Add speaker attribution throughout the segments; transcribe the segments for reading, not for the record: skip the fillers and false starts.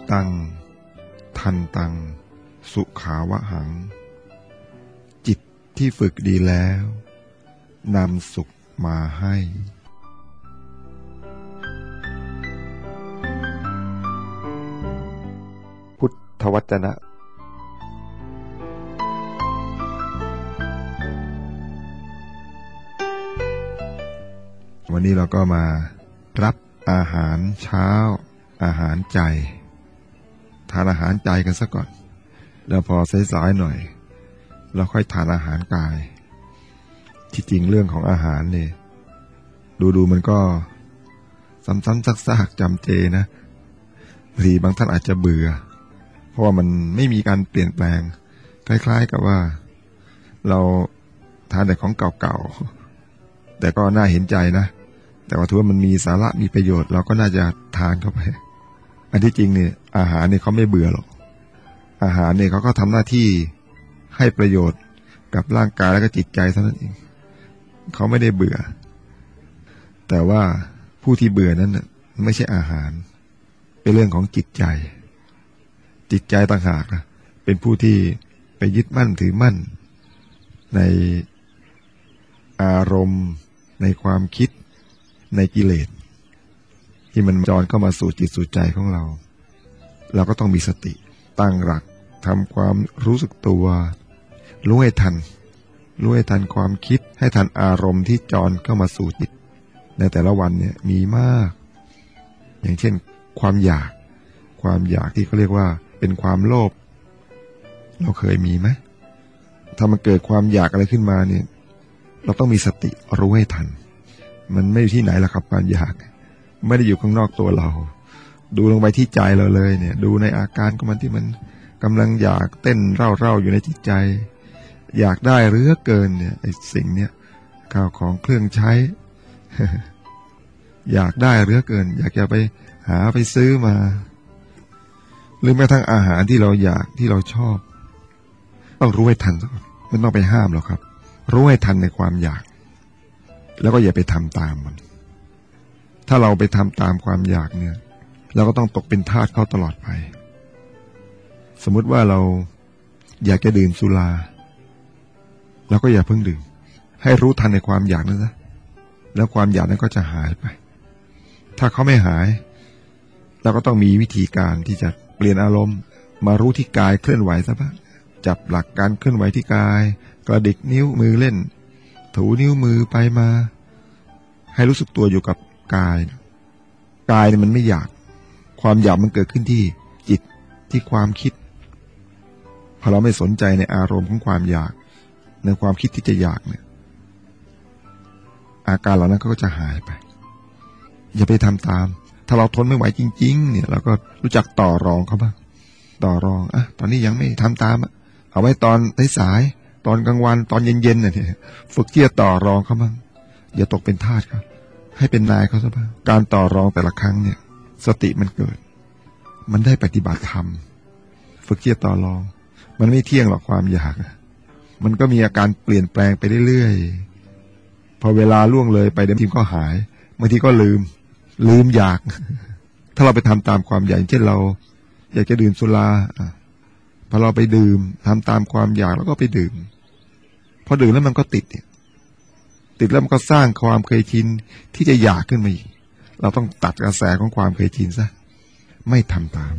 Speaker 1: ตังทันตังสุขาวหังจิตที่ฝึกดีแล้วนำสุขมาให้พุทธวจนะวันนี้เราก็มารับอาหารเช้าอาหารใจทานอาหารใจกันซะก่อนแล้วพอสายๆหน่อยเราค่อยทานอาหารกายที่จริงเรื่องของอาหารเนี่ยดูมันก็ซ้ำๆซากๆจำเจนะบางท่านอาจจะเบื่อเพราะว่ามันไม่มีการเปลี่ยนแปลงคล้ายๆกับว่าเราทานแต่ของเก่าๆแต่ก็น่าเห็นใจนะแต่ว่าถือว่ามันมีสาระมีประโยชน์เราก็น่าจะทานเข้าไปอันที่จริงเนี่ยอาหารเนี่ยเขาไม่เบื่อหรอกอาหารเนี่ยเขาก็ทำหน้าที่ให้ประโยชน์กับร่างกายและก็จิตใจเท่านั้นเองเขาไม่ได้เบื่อแต่ว่าผู้ที่เบื่อนั้นน่ะไม่ใช่อาหารเป็นเรื่องของจิตใจต่างหากนะเป็นผู้ที่ไปยึดมั่นถือมั่นในอารมณ์ในความคิดในกิเลสที่มันจรเข้ามาสู่จิตสู่ใจของเราก็ต้องมีสติตั้งหลักทำความรู้สึกตัวรู้ให้ทันความคิดให้ทันอารมณ์ที่จรเข้ามาสู่จิตในแต่ละวันเนี่ยมีมากอย่างเช่นความอยากที่เขาเรียกว่าเป็นความโลภเราเคยมีไหมถ้ามันเกิดความอยากอะไรขึ้นมาเนี่ยเราต้องมีสติรู้ให้ทันมันไม่อยู่ที่ไหนล่ะครับความอยากไม่ได้อยู่ข้างนอกตัวเราดูลงไปที่ใจเราเลยเนี่ยดูในอาการของมันที่มันกำลังอยากเต้นเร่าอยู่ในจิตใจอยากได้เหลือเกินเนี่ยไอ้สิ่งเนี้ยข้าวของเครื่องใช้ อยากได้เหลือเกินอยากจะไปหาไปซื้อมาหรือแม้ทั้งอาหารที่เราอยากที่เราชอบต้องรู้ให้ทันไม่ต้องไปห้ามหรอกครับรู้ให้ทันในความอยากแล้วก็อย่าไปทำตามมันถ้าเราไปทำตามความอยากเนี่ยเราก็ต้องตกเป็นทาสเขาตลอดไปสมมุติว่าเราอยากจะดื่มสุราเราก็อย่าเพิ่งดื่มให้รู้ทันในความอยากนั้นซะแล้วความอยากนั้นก็จะหายไปถ้าเขาไม่หายเราก็ต้องมีวิธีการที่จะเปลี่ยนอารมณ์มารู้ที่กายเคลื่อนไหวซะบ้างจับหลักการเคลื่อนไหวที่กายกระดิกนิ้วมือเล่นถูนิ้วมือไปมาให้รู้สึกตัวอยู่กับกายเนี่ยมันไม่อยากความอยากมันเกิดขึ้นที่จิตที่ความคิดพอเราไม่สนใจในอารมณ์ของความอยากในความคิดที่จะอยากเนี่ยอาการเหล่านั้นก็จะหายไปอย่าไปทำตามถ้าเราทนไม่ไหวจริงๆเนี่ยเราก็รู้จักต่อรองเขาบ้างต่อรองตอนนี้ยังไม่ทำตามเอาไว้ตอนสายตอนกลางวันตอนเย็นๆเนี่ยฝึกที่จะต่อรองเขาบ้างอย่าตกเป็นทาสครับให้เป็นนายเขาซะบ้างการต่อรองแต่ละครั้งเนี่ยสติมันเกิดมันได้ปฏิบัติธรรมฝึกที่จะต่อรองมันไม่เที่ยงหรอกความอยากมันก็มีอาการเปลี่ยนแปลงไปเรื่อยๆพอเวลาล่วงเลยไปเดี๋ยวทีก็หายบางทีก็ลืมอยากถ้าเราไปทำตามความอยากเช่นเราอยากจะดื่มสุราพอเราไปดื่มทำตามความอยากแล้วก็ไปดื่มพอดื่มแล้วมันก็ติดแล้วมันก็สร้างความเคยชินที่จะอยากขึ้นมาอีกเราต้องตัดกระแสของความเคยชินซะไม่ทำตาม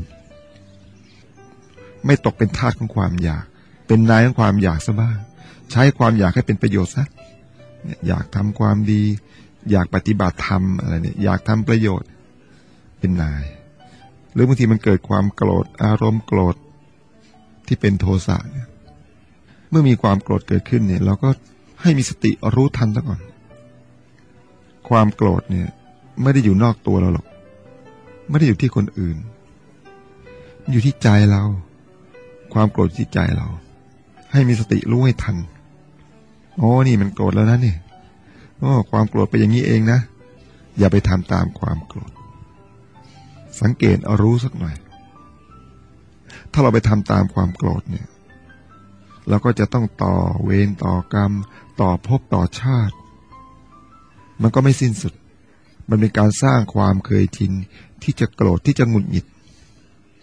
Speaker 1: ไม่ตกเป็นทาสของความอยากเป็นนายของความอยากซะบ้างใช้ความอยากให้เป็นประโยชน์ซะอยากทำความดีอยากปฏิบัติธรรมอะไรเนี่ยอยากทำประโยชน์เป็นนายหรือบางทีมันเกิดความโกรธอารมณ์โกรธที่เป็นโทสะเนี่ยเมื่อมีความโกรธเกิดขึ้นเนี่ยเราก็ให้มีสติรู้ทันซะก่อนความโกรธเนี่ยไม่ได้อยู่นอกตัวเราหรอกไม่ได้อยู่ที่คนอื่นอยู่ที่ใจเราความโกรธที่ใจเราให้มีสติรู้ให้ทันนี่มันโกรธแล้วนะนี่ความโกรธไปอย่างนี้เองนะอย่าไปทำตามความโกรธสังเกตรู้สักหน่อยถ้าเราไปทำตามความโกรธเนี่ยเราก็จะต้องต่อเวรต่อกรรมต่อภพต่อชาติมันก็ไม่สิ้นสุดมันเป็นการสร้างความเคยชินที่จะโกรธที่จะหงุดหงิด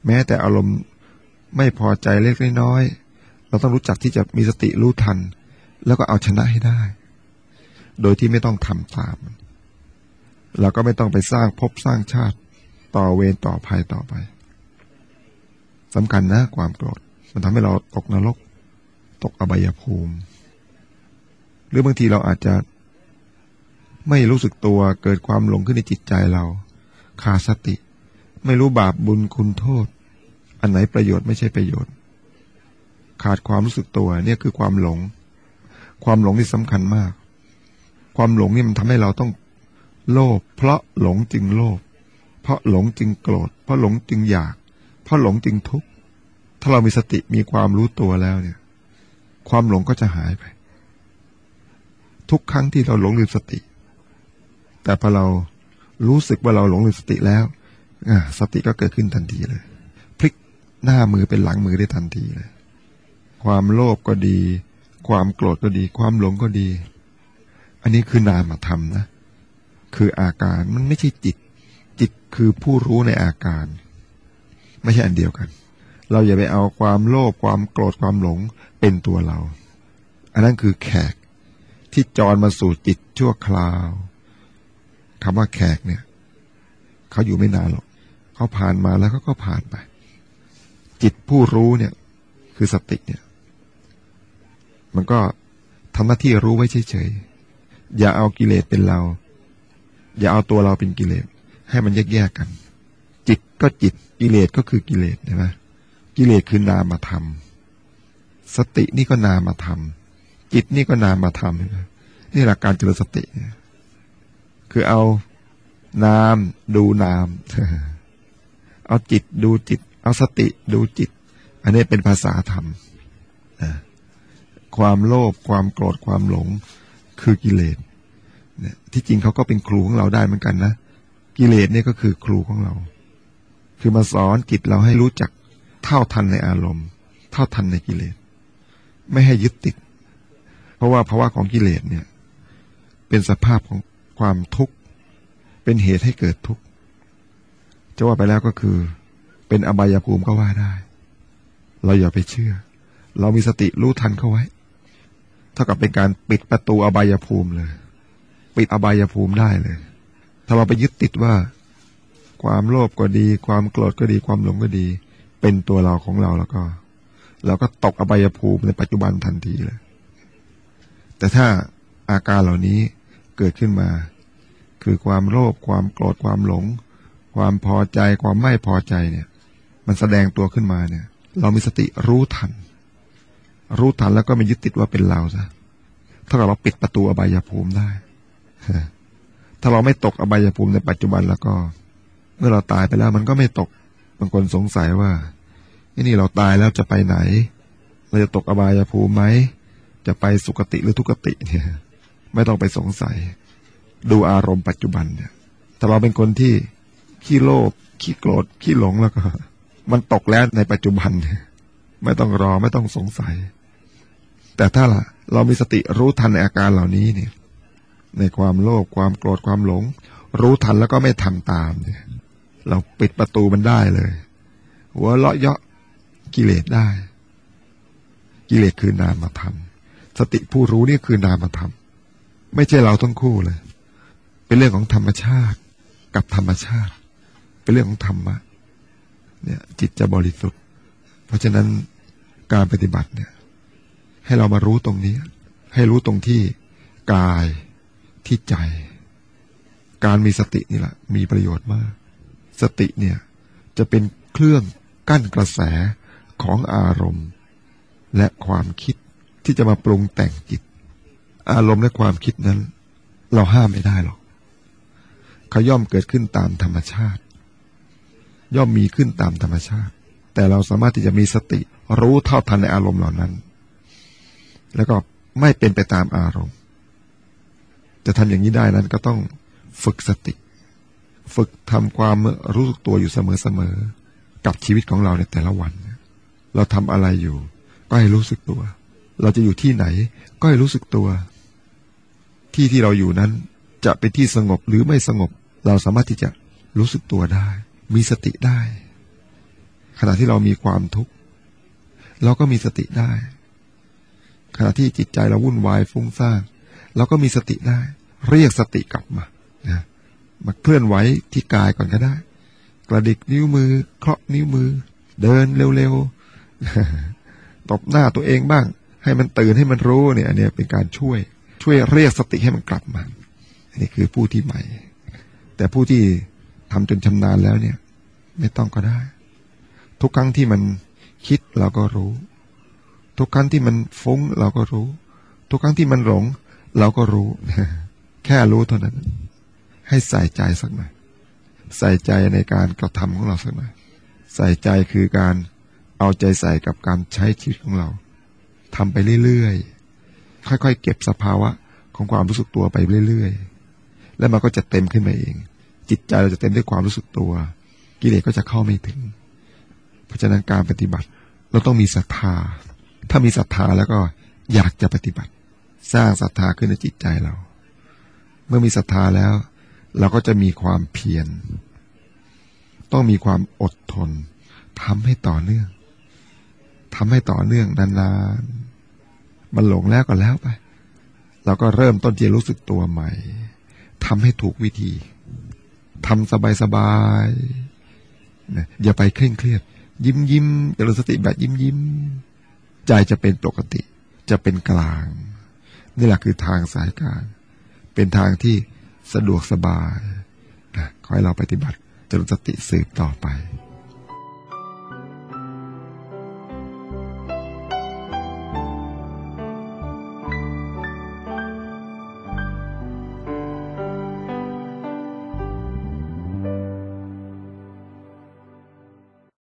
Speaker 1: แม้แต่อารมณ์ไม่พอใจเล็กน้อยเราต้องรู้จักที่จะมีสติรู้ทันแล้วก็เอาชนะให้ได้โดยที่ไม่ต้องทำตามเราก็ไม่ต้องไปสร้างภพสร้างชาติต่อเวรต่อภัยต่อไปสำคัญนะความโกรธมันทำให้เราตกนรกตกอบายภูมิหรือบางทีเราอาจจะไม่รู้สึกตัวเกิดความหลงขึ้นในจิตใจเราขาดสติไม่รู้บาปบุญคุณโทษอันไหนประโยชน์ไม่ใช่ประโยชน์ขาดความรู้สึกตัวเนี่ยคือความหลงความหลงที่สำคัญมากความหลงนี่มันทำให้เราต้องโลภเพราะหลงจึงโลภเพราะหลงจึงโกรธเพราะหลงจึงอยากเพราะหลงจึงทุกข์ถ้าเรามีสติมีความรู้ตัวแล้วเนี่ยความหลงก็จะหายไปทุกครั้งที่เราหลงลืมสติแต่พอเรารู้สึกว่าเราหลงลืมสติแล้วสติก็เกิดขึ้นทันทีเลยพลิกหน้ามือเป็นหลังมือได้ทันทีเลยความโลภก็ดีความโกรธก็ดีความหลงก็ดีอันนี้คือนามธรรมนะคืออาการมันไม่ใช่จิตจิตคือผู้รู้ในอาการไม่ใช่อันเดียวกันเราอย่าไปเอาความโลภความโกรธความหลงเป็นตัวเราอันนั้นคือแขกที่จรมาสู่จิตชั่วคราวคำว่าแขกเนี่ยเขาอยู่ไม่นานหรอกเขาผ่านมาแล้วเขาก็ผ่านไปจิตผู้รู้เนี่ยคือสติเนี่ยมันก็ทำหน้าที่รู้ไว้เฉยๆอย่าเอากิเลสเป็นเราอย่าเอาตัวเราเป็นกิเลสให้มันแยกๆกันจิตก็จิตกิเลสก็คือกิเลสใช่ไหมกิเลสคือนามธรรมสตินี่ก็นามธรรมจิตนี่ก็นามธรรมนี่หลักการเจริญสติคือเอานามดูนามเอาจิตดูจิตเอาสติดูจิตอันนี้เป็นภาษาธรรมความโลภความโกรธความหลงคือกิเลสเนี่ยที่จริงเขาก็เป็นครูของเราได้เหมือนกันนะกิเลสเนี่ยก็คือครูของเราคือมาสอนจิตเราให้รู้จักเท่าทันในอารมณ์เท่าทันในกิเลสไม่ให้ยึดติดเพราะว่าภาวะของกิเลสเนี่ยเป็นสภาพของความทุกข์เป็นเหตุให้เกิดทุกข์จะว่าไปแล้วก็คือเป็นอบายภูมิก็ว่าได้เราอย่าไปเชื่อเรามีสติรู้ทันเข้าไว้เท่ากับเป็นการปิดประตูอบายภูมิเลยปิดอบายภูมิได้เลยถ้าเราไปยึดติดว่าความโลภก็ดีความโกรธก็ดีความหลงก็ดีเป็นตัวเราของเราแล้วก็เราก็ตกอบายภูมิในปัจจุบันทันทีเลยแต่ถ้าอาการเหล่านี้เกิดขึ้นมาคือความโลภความโกรธความหลงความพอใจความไม่พอใจเนี่ยมันแสดงตัวขึ้นมาเนี่ยเรามีสติรู้ทันแล้วก็ไม่ยึดติดว่าเป็นเราซะถ้าเราปิดประตูอบายภูมิได้ถ้าเราไม่ตกอบายภูมิในปัจจุบันแล้วก็เมื่อเราตายไปแล้วมันก็ไม่ตกบางคนสงสัยว่านี่เราตายแล้วจะไปไหนเราจะตกอบายภูมิไหมจะไปสุคติหรือทุกติเนี่ยไม่ต้องไปสงสัยดูอารมณ์ปัจจุบันเนี่ยถ้าเราเป็นคนที่ขี้โลภขี้โกรธขี้หลงแล้วก็มันตกแล้วในปัจจุบันไม่ต้องรอไม่ต้องสงสัยแต่ถ้าเรามีสติรู้ทันในอาการเหล่านี้เนี่ยในความโลภความโกรธความหลงรู้ทันแล้วก็ไม่ทำตามเนี่ยเราปิดประตูมันได้เลยหัวเราะเยาะกิเลสได้กิเลสคือนามธรรมสติผู้รู้นี่คือนามธรรมไม่ใช่เราทั้งคู่เลยเป็นเรื่องของธรรมชาติกับธรรมชาติเป็นเรื่องของธรรมะเนี่ยจิตจะบริสุทธิ์เพราะฉะนั้นการปฏิบัติเนี่ยให้เรามารู้ตรงนี้ให้รู้ตรงที่กายที่ใจการมีสตินี่แหละมีประโยชน์มากสติเนี่ยจะเป็นเครื่องกั้นกระแสของอารมณ์และความคิดที่จะมาปรุงแต่งจิตอารมณ์และความคิดนั้นเราห้ามไม่ได้หรอกเขาย่อมเกิดขึ้นตามธรรมชาติย่อมมีขึ้นตามธรรมชาติแต่เราสามารถที่จะมีสติรู้เท่าทันในอารมณ์เหล่านั้นแล้วก็ไม่เป็นไปตามอารมณ์จะทำอย่างนี้ได้นั้นก็ต้องฝึกสติฝึกทำความรู้สึกตัวอยู่เสมอๆกับชีวิตของเราในแต่ละวันเราทำอะไรอยู่ก็ให้รู้สึกตัวเราจะอยู่ที่ไหนก็ให้รู้สึกตัวที่เราอยู่นั้นจะเป็นที่สงบหรือไม่สงบเราสามารถที่จะรู้สึกตัวได้มีสติได้ขณะที่เรามีความทุกข์เราก็มีสติได้ขณะที่จิตใจเราวุ่นวายฟุ้งซ่านเราก็มีสติได้เรียกสติกลับมานะมาเคลื่อนไหวที่กายก่อนก็ได้กระดิกนิ้วมือเคาะนิ้วมือเดินเร็วๆตบหน้าตัวเองบ้างให้มันตื่นให้มันรู้เนี่ยอันนี้เป็นการช่วยเรียกสติให้มันกลับมาอันนี้คือผู้ที่ใหม่แต่ผู้ที่ทำจนชำนาญแล้วเนี่ยไม่ต้องก็ได้ทุกครั้งที่มันคิดเราก็รู้ทุกครั้งที่มันฟุ้งเราก็รู้ทุกครั้งที่มันหลงเราก็รู้ แค่รู้เท่านั้นให้ใส่ใจสักหน่อยใส่ใจในการกระทำของเราสักหน่อยใส่ใจคือการเอาใจใส่กับการใช้ชีวิตของเราทำไปเรื่อยๆค่อยๆเก็บสภาวะของความรู้สึกตัวไปเรื่อยๆแล้วมันก็จะเต็มขึ้นมาเองจิตใจเราจะเต็มด้วยความรู้สึกตัวกิเลสก็จะเข้าไม่ถึงเพราะฉะนั้นการปฏิบัติเราต้องมีศรัทธาถ้ามีศรัทธาแล้วก็อยากจะปฏิบัติสร้างศรัทธาขึ้นในจิตใจเราเมื่อมีศรัทธาแล้วเราก็จะมีความเพียรต้องมีความอดทนทำให้ต่อเนื่องนานๆมันหลงแล้วก็แล้วไปเราก็เริ่มต้นที่จะรู้สึกตัวใหม่ทำให้ถูกวิธีทำสบายๆนะอย่าไปเคร่งเครียดยิ้มเจริญสติแบบยิ้มใจจะเป็นปกติจะเป็นกลางนี่แหละคือทางสายกลางเป็นทางที่สะดวกสบายนะขอให้เราปฏิบัติเจริญสติสืบต่อไป